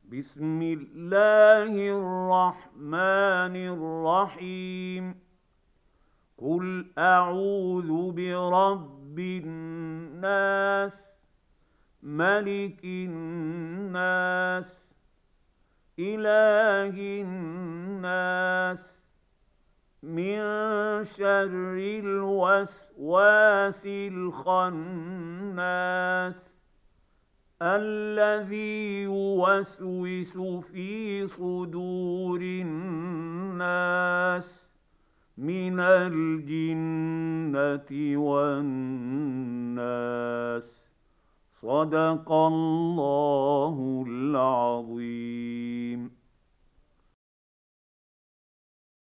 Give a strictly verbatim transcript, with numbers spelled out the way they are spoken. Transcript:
بسم الله الرحمن الرحيم. قل أعوذ برب الناس، ملك الناس، إله الناس، من شر الوسواس الخناس الذي يوسوس في صدور الناس من الجنة والناس. صدق الله العظيم.